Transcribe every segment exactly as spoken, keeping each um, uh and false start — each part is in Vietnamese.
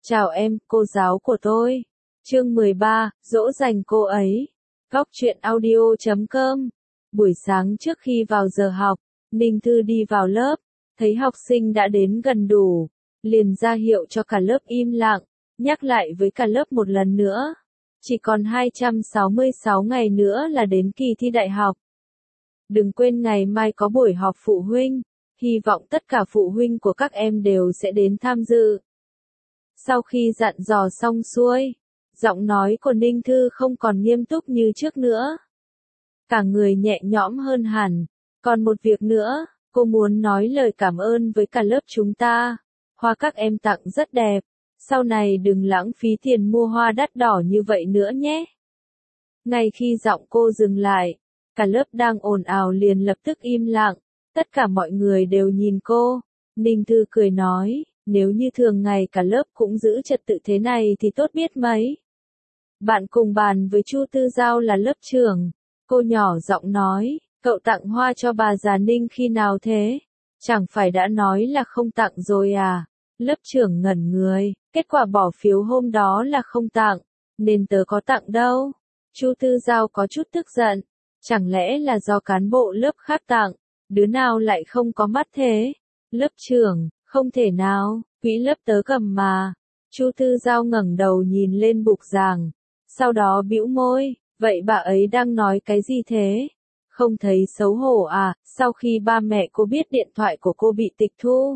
Chào em, cô giáo của tôi. Chương mười ba, dỗ dành cô ấy. Góc truyện audio chấm com. Buổi sáng trước khi vào giờ học, Ninh Thư đi vào lớp, thấy học sinh đã đến gần đủ, liền ra hiệu cho cả lớp im lặng, nhắc lại với cả lớp một lần nữa. Chỉ còn hai trăm sáu mươi sáu ngày nữa là đến kỳ thi đại học. Đừng quên ngày mai có buổi họp phụ huynh, hy vọng tất cả phụ huynh của các em đều sẽ đến tham dự. Sau khi dặn dò xong xuôi, giọng nói của Ninh Thư không còn nghiêm túc như trước nữa. Cả người nhẹ nhõm hơn hẳn. Còn một việc nữa, cô muốn nói lời cảm ơn với cả lớp chúng ta. Hoa các em tặng rất đẹp. Sau này đừng lãng phí tiền mua hoa đắt đỏ như vậy nữa nhé. Ngay khi giọng cô dừng lại, cả lớp đang ồn ào liền lập tức im lặng. Tất cả mọi người đều nhìn cô. Ninh Thư cười nói, nếu như thường ngày cả lớp cũng giữ trật tự thế này thì tốt biết mấy. Bạn cùng bàn với Chu Tư Giao là lớp trưởng. Cô nhỏ giọng nói, cậu tặng hoa cho bà già Ninh khi nào thế? Chẳng phải đã nói là không tặng rồi à? Lớp trưởng ngẩn người, kết quả bỏ phiếu hôm đó là không tặng, nên tớ có tặng đâu. Chu Tư Giao có chút tức giận, chẳng lẽ là do cán bộ lớp khác tặng, đứa nào lại không có mắt thế? Lớp trưởng, không thể nào, quỹ lớp tớ cầm mà. Chu Tư Giao ngẩng đầu nhìn lên bục giảng, sau đó bĩu môi, vậy bà ấy đang nói cái gì thế? Không thấy xấu hổ à, sau khi ba mẹ cô biết điện thoại của cô bị tịch thu.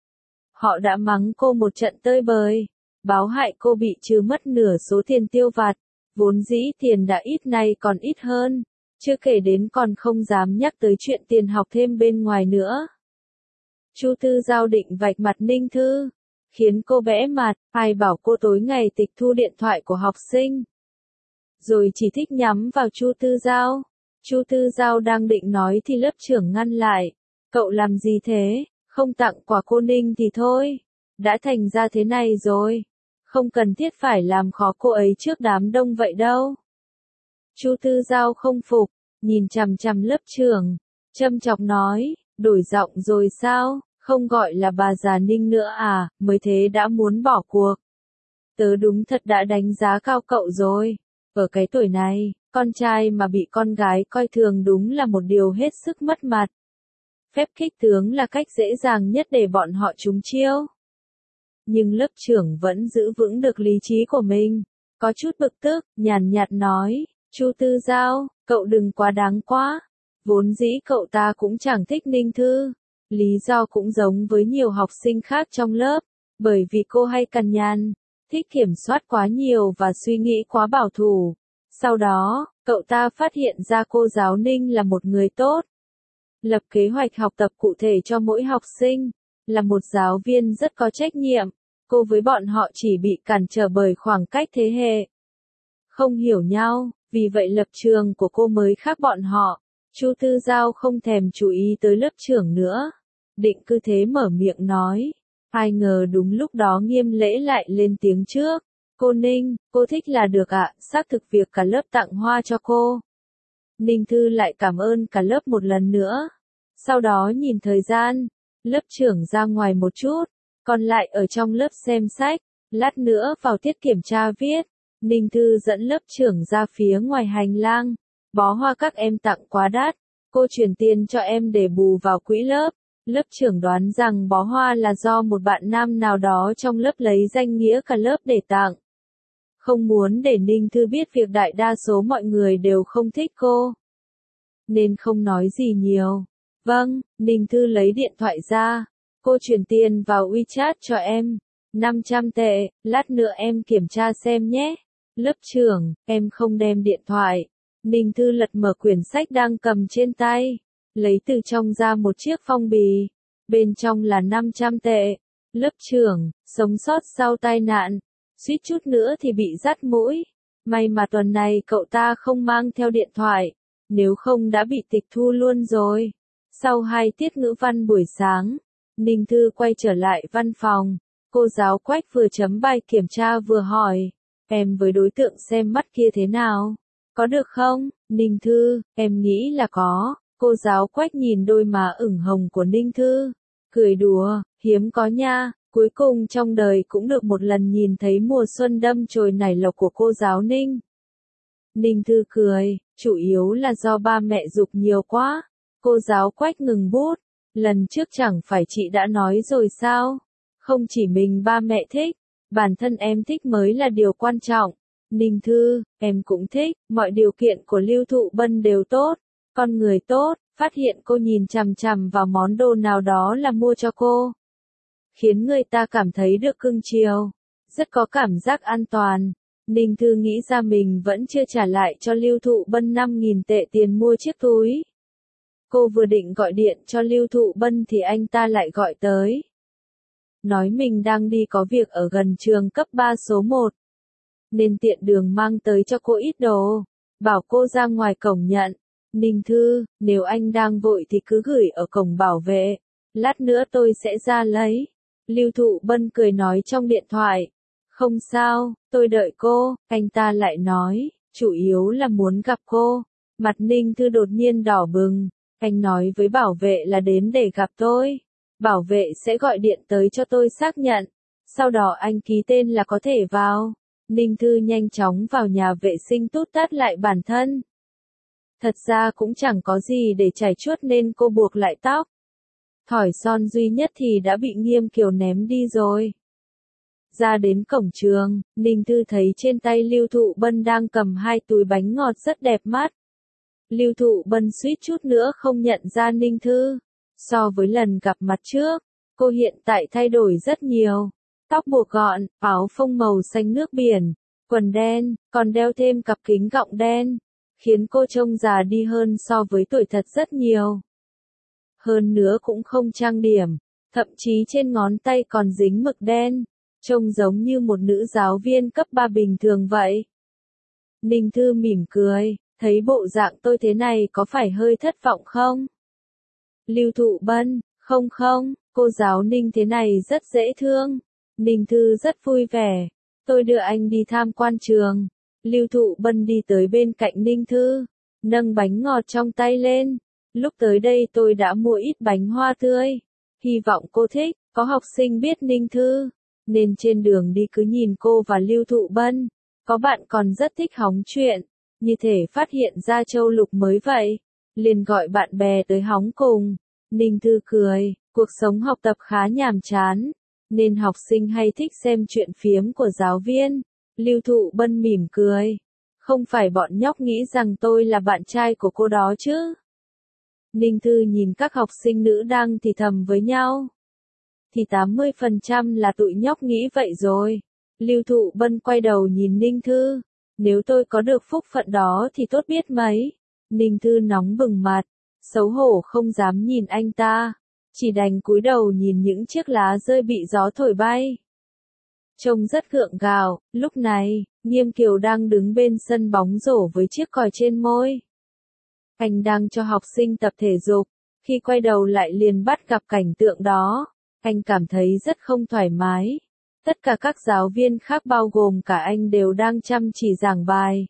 Họ đã mắng cô một trận tơi bời, báo hại cô bị trừ mất nửa số tiền tiêu vặt, vốn dĩ tiền đã ít nay còn ít hơn, chưa kể đến còn không dám nhắc tới chuyện tiền học thêm bên ngoài nữa. Chu Tư Giao định vạch mặt Ninh Thư, khiến cô bẽ mặt, ai bảo cô tối ngày tịch thu điện thoại của học sinh. Rồi chỉ thích nhắm vào Chu Tư Giao. Chu Tư Giao đang định nói thì lớp trưởng ngăn lại. Cậu làm gì thế? Không tặng quà cô Ninh thì thôi. Đã thành ra thế này rồi. Không cần thiết phải làm khó cô ấy trước đám đông vậy đâu. Chu Tư Giao không phục, nhìn chằm chằm lớp trưởng, châm chọc nói, đổi giọng rồi sao? Không gọi là bà già Ninh nữa à, mới thế đã muốn bỏ cuộc. Tớ đúng thật đã đánh giá cao cậu rồi. Ở cái tuổi này, con trai mà bị con gái coi thường đúng là một điều hết sức mất mặt. Phép khích tướng là cách dễ dàng nhất để bọn họ trúng chiêu. Nhưng lớp trưởng vẫn giữ vững được lý trí của mình. Có chút bực tức, nhàn nhạt nói, Chu Tư Giao, cậu đừng quá đáng quá. Vốn dĩ cậu ta cũng chẳng thích Ninh Thư. Lý do cũng giống với nhiều học sinh khác trong lớp, bởi vì cô hay cằn nhằn, thích kiểm soát quá nhiều và suy nghĩ quá bảo thủ. Sau đó, cậu ta phát hiện ra cô giáo Ninh là một người tốt. Lập kế hoạch học tập cụ thể cho mỗi học sinh, là một giáo viên rất có trách nhiệm. Cô với bọn họ chỉ bị cản trở bởi khoảng cách thế hệ. Không hiểu nhau, vì vậy lập trường của cô mới khác bọn họ. Chu Tư Giao không thèm chú ý tới lớp trưởng nữa. Định cứ thế mở miệng nói. Ai ngờ đúng lúc đó Nghiêm Lễ lại lên tiếng trước. Cô Ninh, cô thích là được ạ, xác thực việc cả lớp tặng hoa cho cô. Ninh Thư lại cảm ơn cả lớp một lần nữa. Sau đó nhìn thời gian, lớp trưởng ra ngoài một chút, còn lại ở trong lớp xem sách, lát nữa vào tiết kiểm tra viết. Ninh Thư dẫn lớp trưởng ra phía ngoài hành lang. Bó hoa các em tặng quá đắt, cô chuyển tiền cho em để bù vào quỹ lớp. Lớp trưởng đoán rằng bó hoa là do một bạn nam nào đó trong lớp lấy danh nghĩa cả lớp để tặng. Không muốn để Ninh Thư biết việc đại đa số mọi người đều không thích cô, nên không nói gì nhiều. Vâng, Ninh Thư lấy điện thoại ra. Cô chuyển tiền vào WeChat cho em. năm trăm tệ, lát nữa em kiểm tra xem nhé. Lớp trưởng, em không đem điện thoại. Ninh Thư lật mở quyển sách đang cầm trên tay, lấy từ trong ra một chiếc phong bì. Bên trong là năm trăm tệ. Lớp trưởng, sống sót sau tai nạn. Suýt chút nữa thì bị dắt mũi. May mà tuần này cậu ta không mang theo điện thoại. Nếu không đã bị tịch thu luôn rồi. Sau hai tiết ngữ văn buổi sáng, Ninh Thư quay trở lại văn phòng. Cô giáo Quách vừa chấm bài kiểm tra vừa hỏi. Em với đối tượng xem mắt kia thế nào? Có được không? Ninh Thư, em nghĩ là có. Cô giáo Quách nhìn đôi má ửng hồng của Ninh Thư, cười đùa, hiếm có nha, Cuối cùng trong đời cũng được một lần nhìn thấy mùa xuân đâm chồi nảy lộc của cô giáo Ninh. Ninh Thư cười, chủ yếu là do ba mẹ giục nhiều quá. Cô giáo Quách ngừng bút, lần trước chẳng phải chị đã nói rồi sao? Không chỉ mình ba mẹ thích, bản thân em thích mới là điều quan trọng. Ninh Thư, em cũng thích, mọi điều kiện của Lưu Thụ Bân đều tốt, con người tốt, phát hiện cô nhìn chằm chằm vào món đồ nào đó là mua cho cô. Khiến người ta cảm thấy được cưng chiều, rất có cảm giác an toàn. Ninh Thư nghĩ ra mình vẫn chưa trả lại cho Lưu Thụ Bân năm nghìn tệ tiền mua chiếc túi. Cô vừa định gọi điện cho Lưu Thụ Bân thì anh ta lại gọi tới. Nói mình đang đi có việc ở gần trường cấp ba số một. Nên tiện đường mang tới cho cô ít đồ. Bảo cô ra ngoài cổng nhận. Ninh Thư, nếu anh đang vội thì cứ gửi ở cổng bảo vệ. Lát nữa tôi sẽ ra lấy. Lưu Thụ Bân cười nói trong điện thoại. Không sao, tôi đợi cô. Anh ta lại nói, chủ yếu là muốn gặp cô. Mặt Ninh Thư đột nhiên đỏ bừng. Anh nói với bảo vệ là đến để gặp tôi. Bảo vệ sẽ gọi điện tới cho tôi xác nhận. Sau đó anh ký tên là có thể vào. Ninh Thư nhanh chóng vào nhà vệ sinh tút tát lại bản thân. Thật ra cũng chẳng có gì để chải chuốt nên cô buộc lại tóc. Thỏi son duy nhất thì đã bị Nghiêm Kiều ném đi rồi. Ra đến cổng trường, Ninh Thư thấy trên tay Lưu Thụ Bân đang cầm hai túi bánh ngọt rất đẹp mắt. Lưu Thụ Bân suýt chút nữa không nhận ra Ninh Thư. So với lần gặp mặt trước, cô hiện tại thay đổi rất nhiều. Tóc buộc gọn, áo phông màu xanh nước biển, quần đen, còn đeo thêm cặp kính gọng đen, khiến cô trông già đi hơn so với tuổi thật rất nhiều. Hơn nữa cũng không trang điểm, thậm chí trên ngón tay còn dính mực đen, trông giống như một nữ giáo viên cấp ba bình thường vậy. Ninh Thư mỉm cười, thấy bộ dạng tôi thế này có phải hơi thất vọng không? Lưu Thụ Bân, không không, cô giáo Ninh thế này rất dễ thương. Ninh Thư rất vui vẻ, tôi đưa anh đi tham quan trường. Lưu Thụ Bân đi tới bên cạnh Ninh Thư, nâng bánh ngọt trong tay lên. Lúc tới đây tôi đã mua ít bánh hoa tươi, hy vọng cô thích. Có học sinh biết Ninh Thư, nên trên đường đi cứ nhìn cô và Lưu Thụ Bân. Có bạn còn rất thích hóng chuyện, như thể phát hiện ra châu lục mới vậy, liền gọi bạn bè tới hóng cùng. Ninh Thư cười, cuộc sống học tập khá nhàm chán, nên học sinh hay thích xem chuyện phiếm của giáo viên. Lưu Thụ Bân mỉm cười, không phải bọn nhóc nghĩ rằng tôi là bạn trai của cô đó chứ? Ninh Thư nhìn các học sinh nữ đang thì thầm với nhau. Thì tám mươi phần trăm là tụi nhóc nghĩ vậy rồi. Lưu Thụ Bân quay đầu nhìn Ninh Thư. Nếu tôi có được phúc phận đó thì tốt biết mấy. Ninh Thư nóng bừng mặt, xấu hổ không dám nhìn anh ta, chỉ đành cúi đầu nhìn những chiếc lá rơi bị gió thổi bay. Trông rất gượng gạo. Lúc này, Nghiêm Kiều đang đứng bên sân bóng rổ với chiếc còi trên môi. Anh đang cho học sinh tập thể dục, khi quay đầu lại liền bắt gặp cảnh tượng đó. Anh cảm thấy rất không thoải mái. Tất cả các giáo viên khác bao gồm cả anh đều đang chăm chỉ giảng bài.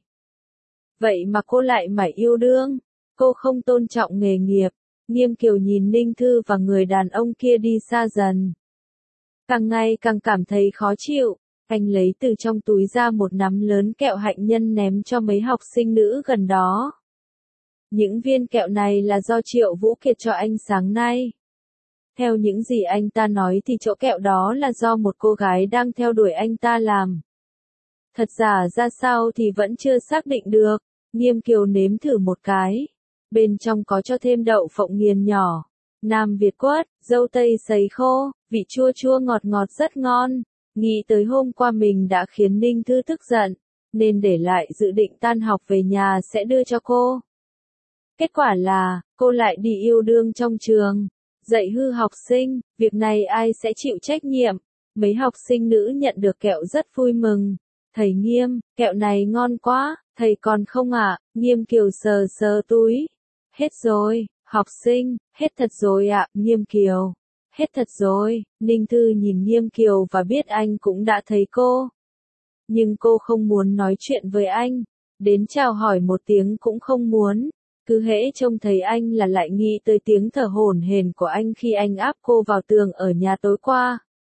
Vậy mà cô lại mải yêu đương, cô không tôn trọng nghề nghiệp. Nghiêm Kiều nhìn Ninh Thư và người đàn ông kia đi xa dần. Càng ngày càng cảm thấy khó chịu, anh lấy từ trong túi ra một nắm lớn kẹo hạnh nhân ném cho mấy học sinh nữ gần đó. Những viên kẹo này là do Triệu Vũ Kiệt cho anh sáng nay. Theo những gì anh ta nói thì chỗ kẹo đó là do một cô gái đang theo đuổi anh ta làm. Thật giả ra sao thì vẫn chưa xác định được. Nghiêm Kiều nếm thử một cái. Bên trong có cho thêm đậu phộng nghiền nhỏ, Nam Việt quất, dâu tây sấy khô, vị chua chua ngọt ngọt rất ngon. Nghĩ tới hôm qua mình đã khiến Ninh Thư tức giận, nên để lại dự định tan học về nhà sẽ đưa cho cô. Kết quả là, cô lại đi yêu đương trong trường, dạy hư học sinh, việc này ai sẽ chịu trách nhiệm. Mấy học sinh nữ nhận được kẹo rất vui mừng. Thầy Nghiêm, kẹo này ngon quá, thầy còn không ạ? À? Nghiêm Kiều sờ sờ túi. Hết rồi, học sinh, hết thật rồi ạ. À? Nghiêm Kiều, hết thật rồi. Ninh Thư nhìn Nghiêm Kiều và biết anh cũng đã thấy cô. Nhưng cô không muốn nói chuyện với anh, đến chào hỏi một tiếng cũng không muốn. Cứ hễ trông thấy anh là lại nghĩ tới tiếng thở hổn hển của anh khi anh áp cô vào tường ở nhà tối qua.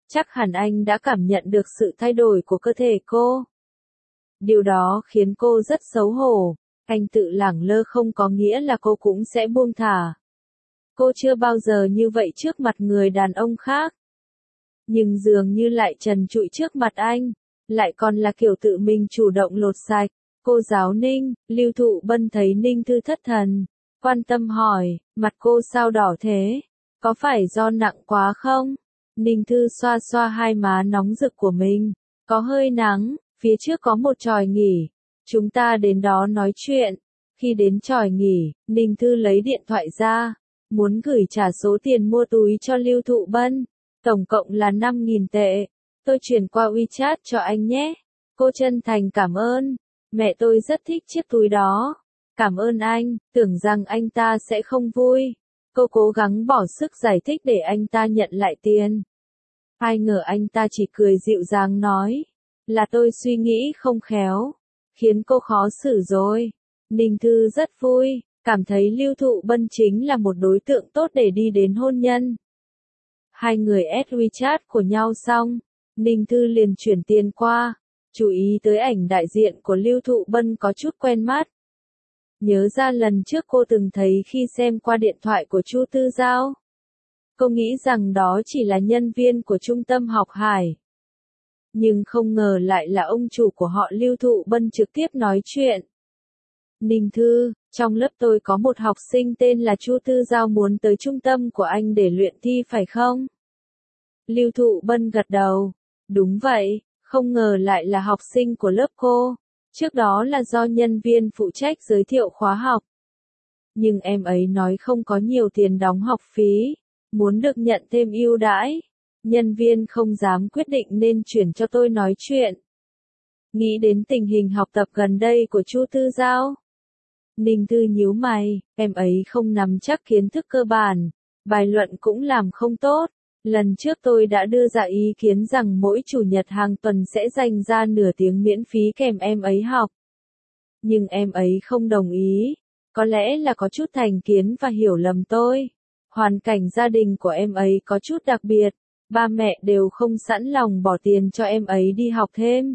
Chắc hẳn anh đã cảm nhận được sự thay đổi của cơ thể cô. Điều đó khiến cô rất xấu hổ. Anh tự lẳng lơ không có nghĩa là cô cũng sẽ buông thả. Cô chưa bao giờ như vậy trước mặt người đàn ông khác. Nhưng dường như lại trần trụi trước mặt anh, lại còn là kiểu tự mình chủ động lột sạch. Cô giáo Ninh, Lưu Thụ Bân thấy Ninh Thư thất thần, quan tâm hỏi, mặt cô sao đỏ thế? Có phải do nặng quá không? Ninh Thư xoa xoa hai má nóng rực của mình, có hơi nắng, phía trước có một chòi nghỉ, chúng ta đến đó nói chuyện. Khi đến chòi nghỉ, Ninh Thư lấy điện thoại ra, muốn gửi trả số tiền mua túi cho Lưu Thụ Bân, tổng cộng là năm nghìn tệ. Tôi chuyển qua WeChat cho anh nhé. Cô chân thành cảm ơn. Mẹ tôi rất thích chiếc túi đó. Cảm ơn anh, tưởng rằng anh ta sẽ không vui. Cô cố gắng bỏ sức giải thích để anh ta nhận lại tiền. Ai ngờ anh ta chỉ cười dịu dàng nói, là tôi suy nghĩ không khéo, khiến cô khó xử rồi. Ninh Thư rất vui, cảm thấy Lưu Thụ Bân chính là một đối tượng tốt để đi đến hôn nhân. Hai người add WeChat của nhau xong, Ninh Thư liền chuyển tiền qua, chú ý tới ảnh đại diện của Lưu Thụ Bân có chút quen mắt. Nhớ ra lần trước cô từng thấy khi xem qua điện thoại của Chu Tư Giao. Cô nghĩ rằng đó chỉ là nhân viên của trung tâm học Hải. Nhưng không ngờ lại là ông chủ của họ Lưu Thụ Bân trực tiếp nói chuyện. Ninh Thư, trong lớp tôi có một học sinh tên là Chu Tư Giao muốn tới trung tâm của anh để luyện thi phải không? Lưu Thụ Bân gật đầu. Đúng vậy, không ngờ lại là học sinh của lớp cô. Trước đó là do nhân viên phụ trách giới thiệu khóa học. Nhưng em ấy nói không có nhiều tiền đóng học phí, muốn được nhận thêm ưu đãi. Nhân viên không dám quyết định nên chuyển cho tôi nói chuyện. Nghĩ đến tình hình học tập gần đây của Chu Tư Giao. Ninh Thư nhíu mày, em ấy không nắm chắc kiến thức cơ bản, bài luận cũng làm không tốt. Lần trước tôi đã đưa ra ý kiến rằng mỗi chủ nhật hàng tuần sẽ dành ra nửa tiếng miễn phí kèm em ấy học. Nhưng em ấy không đồng ý, có lẽ là có chút thành kiến và hiểu lầm tôi. Hoàn cảnh gia đình của em ấy có chút đặc biệt, ba mẹ đều không sẵn lòng bỏ tiền cho em ấy đi học thêm.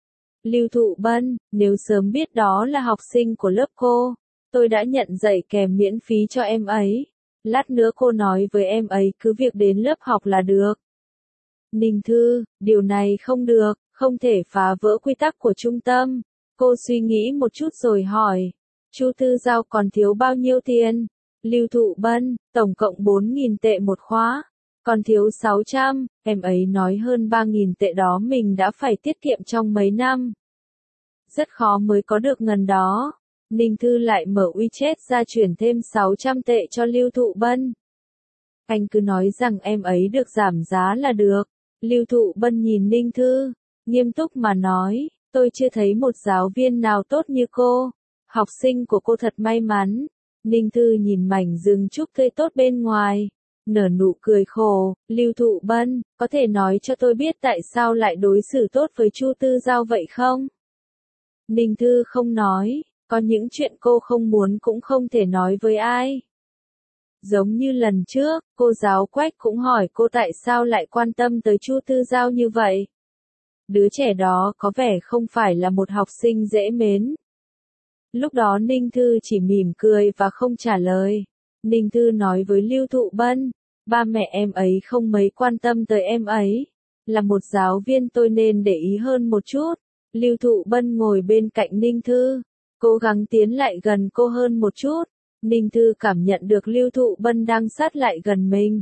Lưu Thụ Bân, nếu sớm biết đó là học sinh của lớp cô, tôi đã nhận dạy kèm miễn phí cho em ấy. Lát nữa cô nói với em ấy cứ việc đến lớp học là được. Ninh Thư, điều này không được, không thể phá vỡ quy tắc của trung tâm. Cô suy nghĩ một chút rồi hỏi, Chu Tư Giao còn thiếu bao nhiêu tiền? Lưu Thụ Bân, tổng cộng bốn nghìn tệ một khóa, còn thiếu sáu trăm, em ấy nói hơn ba nghìn tệ đó mình đã phải tiết kiệm trong mấy năm. Rất khó mới có được ngần đó. Ninh Thư lại mở WeChat ra chuyển thêm sáu trăm tệ cho Lưu Thụ Bân. Anh cứ nói rằng em ấy được giảm giá là được. Lưu Thụ Bân nhìn Ninh Thư, nghiêm túc mà nói, tôi chưa thấy một giáo viên nào tốt như cô. Học sinh của cô thật may mắn. Ninh Thư nhìn mảnh rừng trúc tươi tốt bên ngoài, nở nụ cười khổ. Lưu Thụ Bân, có thể nói cho tôi biết tại sao lại đối xử tốt với Chu Tư Giao vậy không? Ninh Thư không nói, có những chuyện cô không muốn cũng không thể nói với ai. Giống như lần trước, cô giáo Quách cũng hỏi cô tại sao lại quan tâm tới Chu Tư Giao như vậy. Đứa trẻ đó có vẻ không phải là một học sinh dễ mến. Lúc đó Ninh Thư chỉ mỉm cười và không trả lời. Ninh Thư nói với Lưu Thụ Bân, ba mẹ em ấy không mấy quan tâm tới em ấy. Là một giáo viên tôi nên để ý hơn một chút. Lưu Thụ Bân ngồi bên cạnh Ninh Thư, cố gắng tiến lại gần cô hơn một chút. Ninh Thư cảm nhận được Lưu Thụ Bân đang sát lại gần mình.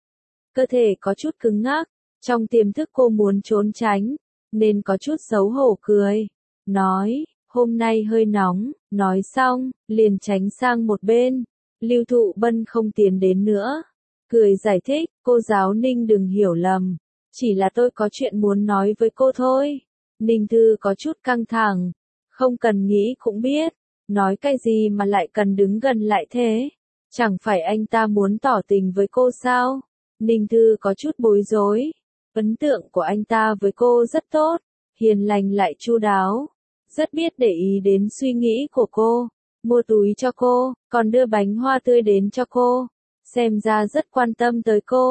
Cơ thể có chút cứng ngắc, trong tiềm thức cô muốn trốn tránh, nên có chút xấu hổ cười. Nói, hôm nay hơi nóng, nói xong, liền tránh sang một bên. Lưu Thụ Bân không tiến đến nữa. Cười giải thích, cô giáo Ninh đừng hiểu lầm. Chỉ là tôi có chuyện muốn nói với cô thôi. Ninh Thư có chút căng thẳng. Không cần nghĩ cũng biết. Nói cái gì mà lại cần đứng gần lại thế? Chẳng phải anh ta muốn tỏ tình với cô sao? Ninh Thư có chút bối rối. Ấn tượng của anh ta với cô rất tốt. Hiền lành lại chu đáo. Rất biết để ý đến suy nghĩ của cô. Mua túi cho cô, còn đưa bánh hoa tươi đến cho cô. Xem ra rất quan tâm tới cô.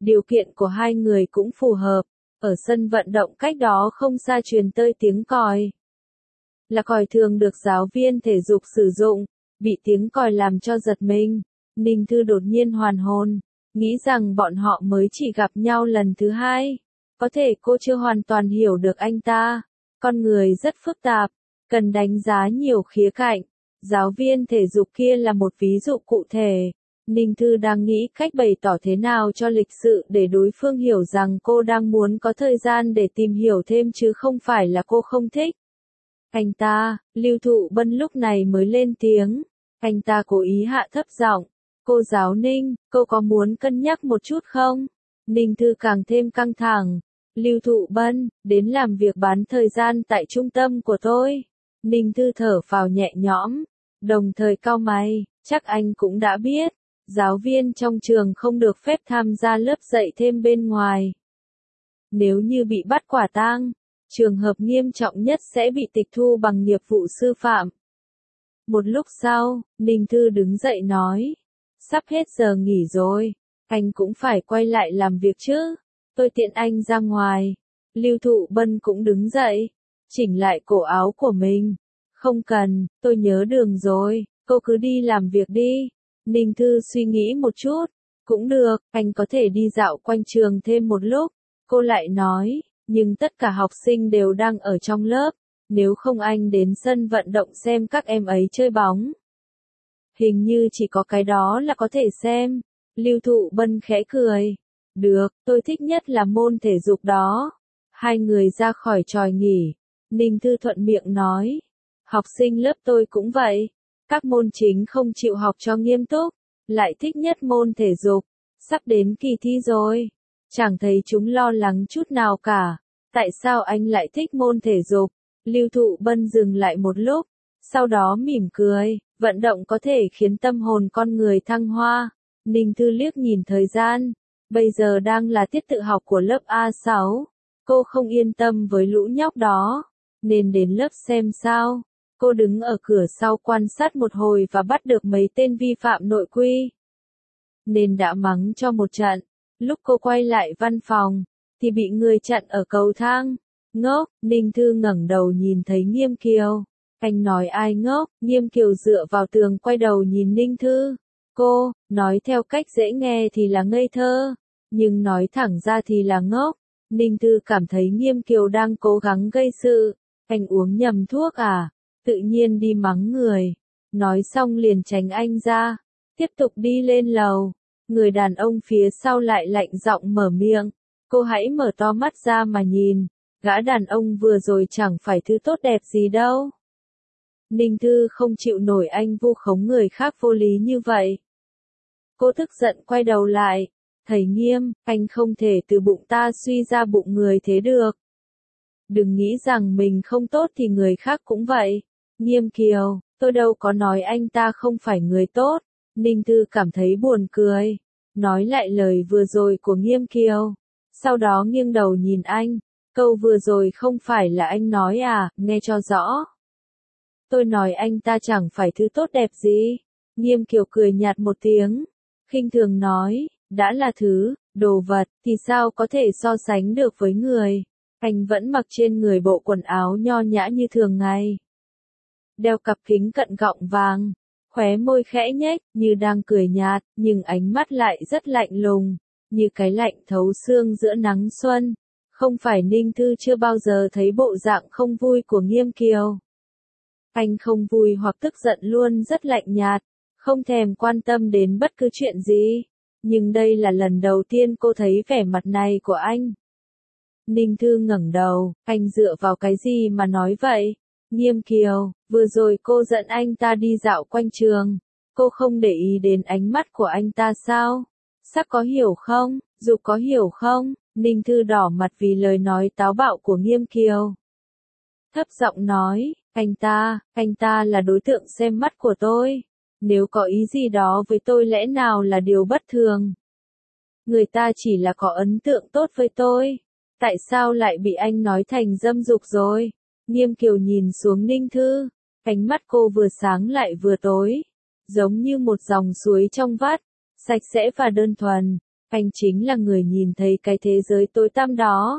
Điều kiện của hai người cũng phù hợp. Ở sân vận động cách đó không xa truyền tới tiếng còi. Là còi thường được giáo viên thể dục sử dụng, bị tiếng còi làm cho giật mình. Ninh Thư đột nhiên hoàn hồn, nghĩ rằng bọn họ mới chỉ gặp nhau lần thứ hai. Có thể cô chưa hoàn toàn hiểu được anh ta. Con người rất phức tạp, cần đánh giá nhiều khía cạnh. Giáo viên thể dục kia là một ví dụ cụ thể. Ninh Thư đang nghĩ cách bày tỏ thế nào cho lịch sự để đối phương hiểu rằng cô đang muốn có thời gian để tìm hiểu thêm chứ không phải là cô không thích. Anh ta, Lưu Thụ Bân lúc này mới lên tiếng. Anh ta cố ý hạ thấp giọng. Cô giáo Ninh, cô có muốn cân nhắc một chút không? Ninh Thư càng thêm căng thẳng. Lưu Thụ Bân, đến làm việc bán thời gian tại trung tâm của tôi. Ninh Thư thở phào nhẹ nhõm, đồng thời cau mày, chắc anh cũng đã biết. Giáo viên trong trường không được phép tham gia lớp dạy thêm bên ngoài. Nếu như bị bắt quả tang, trường hợp nghiêm trọng nhất sẽ bị tịch thu bằng nghiệp vụ sư phạm. Một lúc sau, Ninh Thư đứng dậy nói, sắp hết giờ nghỉ rồi, anh cũng phải quay lại làm việc chứ, tôi tiện anh ra ngoài. Lưu Thụ Bân cũng đứng dậy, chỉnh lại cổ áo của mình. Không cần, tôi nhớ đường rồi, cô cứ đi làm việc đi. Ninh Thư suy nghĩ một chút, cũng được, anh có thể đi dạo quanh trường thêm một lúc. Cô lại nói, nhưng tất cả học sinh đều đang ở trong lớp, nếu không anh đến sân vận động xem các em ấy chơi bóng. Hình như chỉ có cái đó là có thể xem. Lưu Thụ Bân khẽ cười. Được, tôi thích nhất là môn thể dục đó. Hai người ra khỏi tròi nghỉ. Ninh Thư thuận miệng nói. Học sinh lớp tôi cũng vậy. Các môn chính không chịu học cho nghiêm túc. Lại thích nhất môn thể dục. Sắp đến kỳ thi rồi. Chẳng thấy chúng lo lắng chút nào cả. Tại sao anh lại thích môn thể dục? Lưu Thụ Bân dừng lại một lúc. Sau đó mỉm cười. Vận động có thể khiến tâm hồn con người thăng hoa. Ninh Thư liếc nhìn thời gian. Bây giờ đang là tiết tự học của lớp A sáu. Cô không yên tâm với lũ nhóc đó. Nên đến lớp xem sao. Cô đứng ở cửa sau quan sát một hồi và bắt được mấy tên vi phạm nội quy. Nên đã mắng cho một trận. Lúc cô quay lại văn phòng, thì bị người chặn ở cầu thang. Ngốc, Ninh Thư ngẩng đầu nhìn thấy Nghiêm Kiều. Anh nói ai ngốc? Nghiêm Kiều dựa vào tường quay đầu nhìn Ninh Thư. Cô, nói theo cách dễ nghe thì là ngây thơ, nhưng nói thẳng ra thì là ngốc. Ninh Thư cảm thấy Nghiêm Kiều đang cố gắng gây sự. Anh uống nhầm thuốc à? Tự nhiên đi mắng người. Nói xong liền tránh anh ra. Tiếp tục đi lên lầu. Người đàn ông phía sau lại lạnh giọng mở miệng. Cô hãy mở to mắt ra mà nhìn. Gã đàn ông vừa rồi chẳng phải thứ tốt đẹp gì đâu. Ninh Thư không chịu nổi anh vu khống người khác vô lý như vậy. Cô tức giận quay đầu lại. Thầy Nghiêm, anh không thể từ bụng ta suy ra bụng người thế được. Đừng nghĩ rằng mình không tốt thì người khác cũng vậy. Nghiêm Kiều, tôi đâu có nói anh ta không phải người tốt. Ninh Thư cảm thấy buồn cười. Nói lại lời vừa rồi của Nghiêm Kiều. Sau đó nghiêng đầu nhìn anh. Câu vừa rồi không phải là anh nói à, nghe cho rõ. Tôi nói anh ta chẳng phải thứ tốt đẹp gì. Nghiêm Kiều cười nhạt một tiếng. Khinh thường nói, đã là thứ, đồ vật, thì sao có thể so sánh được với người. Anh vẫn mặc trên người bộ quần áo nho nhã như thường ngày. Đeo cặp kính cận gọng vàng. Khóe môi khẽ nhếch, như đang cười nhạt, nhưng ánh mắt lại rất lạnh lùng. Như cái lạnh thấu xương giữa nắng xuân. Không phải Ninh Thư chưa bao giờ thấy bộ dạng không vui của Nghiêm Kiều. Anh không vui hoặc tức giận luôn rất lạnh nhạt, không thèm quan tâm đến bất cứ chuyện gì. Nhưng đây là lần đầu tiên cô thấy vẻ mặt này của anh. Ninh Thư ngẩng đầu, anh dựa vào cái gì mà nói vậy? Nghiêm Kiều, vừa rồi cô dẫn anh ta đi dạo quanh trường. Cô không để ý đến ánh mắt của anh ta sao? Sắp có hiểu không? Dục có hiểu không? Ninh Thư đỏ mặt vì lời nói táo bạo của Nghiêm Kiều. Thấp giọng nói, anh ta, anh ta là đối tượng xem mắt của tôi. Nếu có ý gì đó với tôi lẽ nào là điều bất thường. Người ta chỉ là có ấn tượng tốt với tôi. Tại sao lại bị anh nói thành dâm dục rồi? Nghiêm Kiều nhìn xuống Ninh Thư. Ánh mắt cô vừa sáng lại vừa tối. Giống như một dòng suối trong vắt. Sạch sẽ và đơn thuần. anh chính là người nhìn thấy cái thế giới tối tăm đó.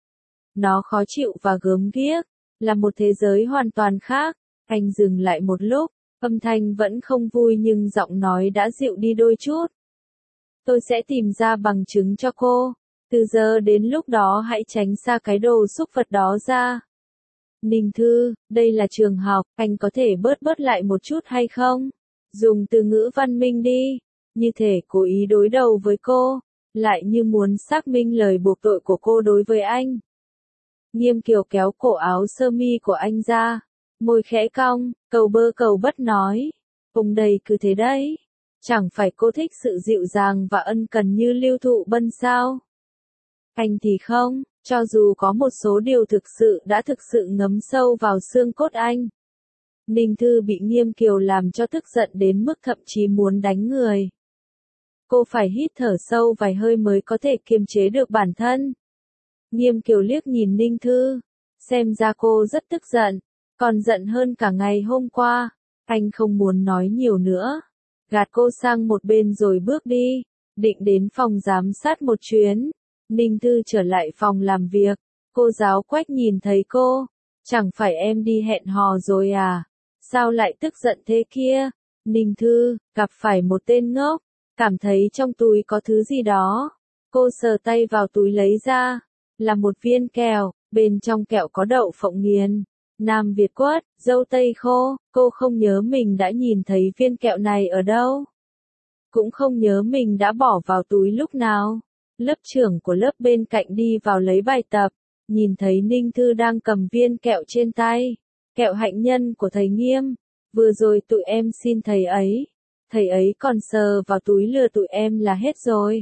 Nó khó chịu và gớm ghiếc, là một thế giới hoàn toàn khác. Anh dừng lại một lúc, âm thanh vẫn không vui nhưng giọng nói đã dịu đi đôi chút. Tôi sẽ tìm ra bằng chứng cho cô. Từ giờ đến lúc đó hãy tránh xa cái đồ xúc vật đó ra. Ninh Thư, đây là trường học, anh có thể bớt bớt lại một chút hay không? Dùng từ ngữ văn minh đi, như thể cố ý đối đầu với cô, lại như muốn xác minh lời buộc tội của cô đối với anh. Nghiêm Kiều kéo cổ áo sơ mi của anh ra, môi khẽ cong, cầu bơ cầu bất nói. Ông đây cứ thế đấy. Chẳng phải cô thích sự dịu dàng và ân cần như Lưu Thụ Bân sao? Anh thì không, cho dù có một số điều thực sự đã thực sự ngấm sâu vào xương cốt anh. Ninh Thư bị Nghiêm Kiều làm cho tức giận đến mức thậm chí muốn đánh người. Cô phải hít thở sâu vài hơi mới có thể kiềm chế được bản thân. Nghiêm Kiều liếc nhìn Ninh Thư, xem ra cô rất tức giận, còn giận hơn cả ngày hôm qua. Anh không muốn nói nhiều nữa, gạt cô sang một bên rồi bước đi, định đến phòng giám sát một chuyến. Ninh Thư trở lại phòng làm việc, cô giáo Quách nhìn thấy cô, chẳng phải em đi hẹn hò rồi à, sao lại tức giận thế kia? Ninh Thư, gặp phải một tên ngốc, cảm thấy trong túi có thứ gì đó. Cô sờ tay vào túi lấy ra, là một viên kẹo, bên trong kẹo có đậu phộng nghiền, Nam Việt quất, dâu tây khô. Cô không nhớ mình đã nhìn thấy viên kẹo này ở đâu. Cũng không nhớ mình đã bỏ vào túi lúc nào. Lớp trưởng của lớp bên cạnh đi vào lấy bài tập, nhìn thấy Ninh Thư đang cầm viên kẹo trên tay. Kẹo hạnh nhân của thầy Nghiêm. Vừa rồi tụi em xin thầy ấy. Thầy ấy còn sờ vào túi lừa tụi em là hết rồi.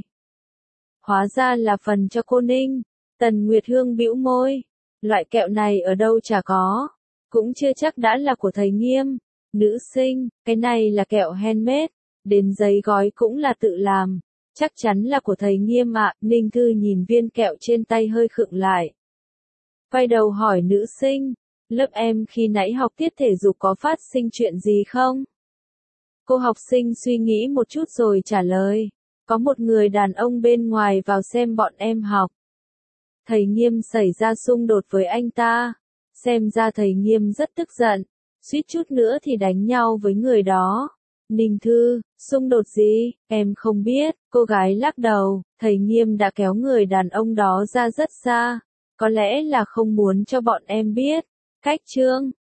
Hóa ra là phần cho cô Ninh. Tần Nguyệt Hương bĩu môi. Loại kẹo này ở đâu chả có. Cũng chưa chắc đã là của thầy Nghiêm. Nữ sinh, cái này là kẹo handmade. Đến giấy gói cũng là tự làm. Chắc chắn là của thầy Nghiêm ạ. Ninh Thư nhìn viên kẹo trên tay hơi khựng lại. Quay đầu hỏi nữ sinh. Lớp em khi nãy học tiết thể dục có phát sinh chuyện gì không? Cô học sinh suy nghĩ một chút rồi trả lời. Có một người đàn ông bên ngoài vào xem bọn em học. Thầy Nghiêm xảy ra xung đột với anh ta. Xem ra thầy Nghiêm rất tức giận. Suýt chút nữa thì đánh nhau với người đó. Ninh Thư, xung đột gì? Em không biết. Cô gái lắc đầu. Thầy Nghiêm đã kéo người đàn ông đó ra rất xa. Có lẽ là không muốn cho bọn em biết. Cách chương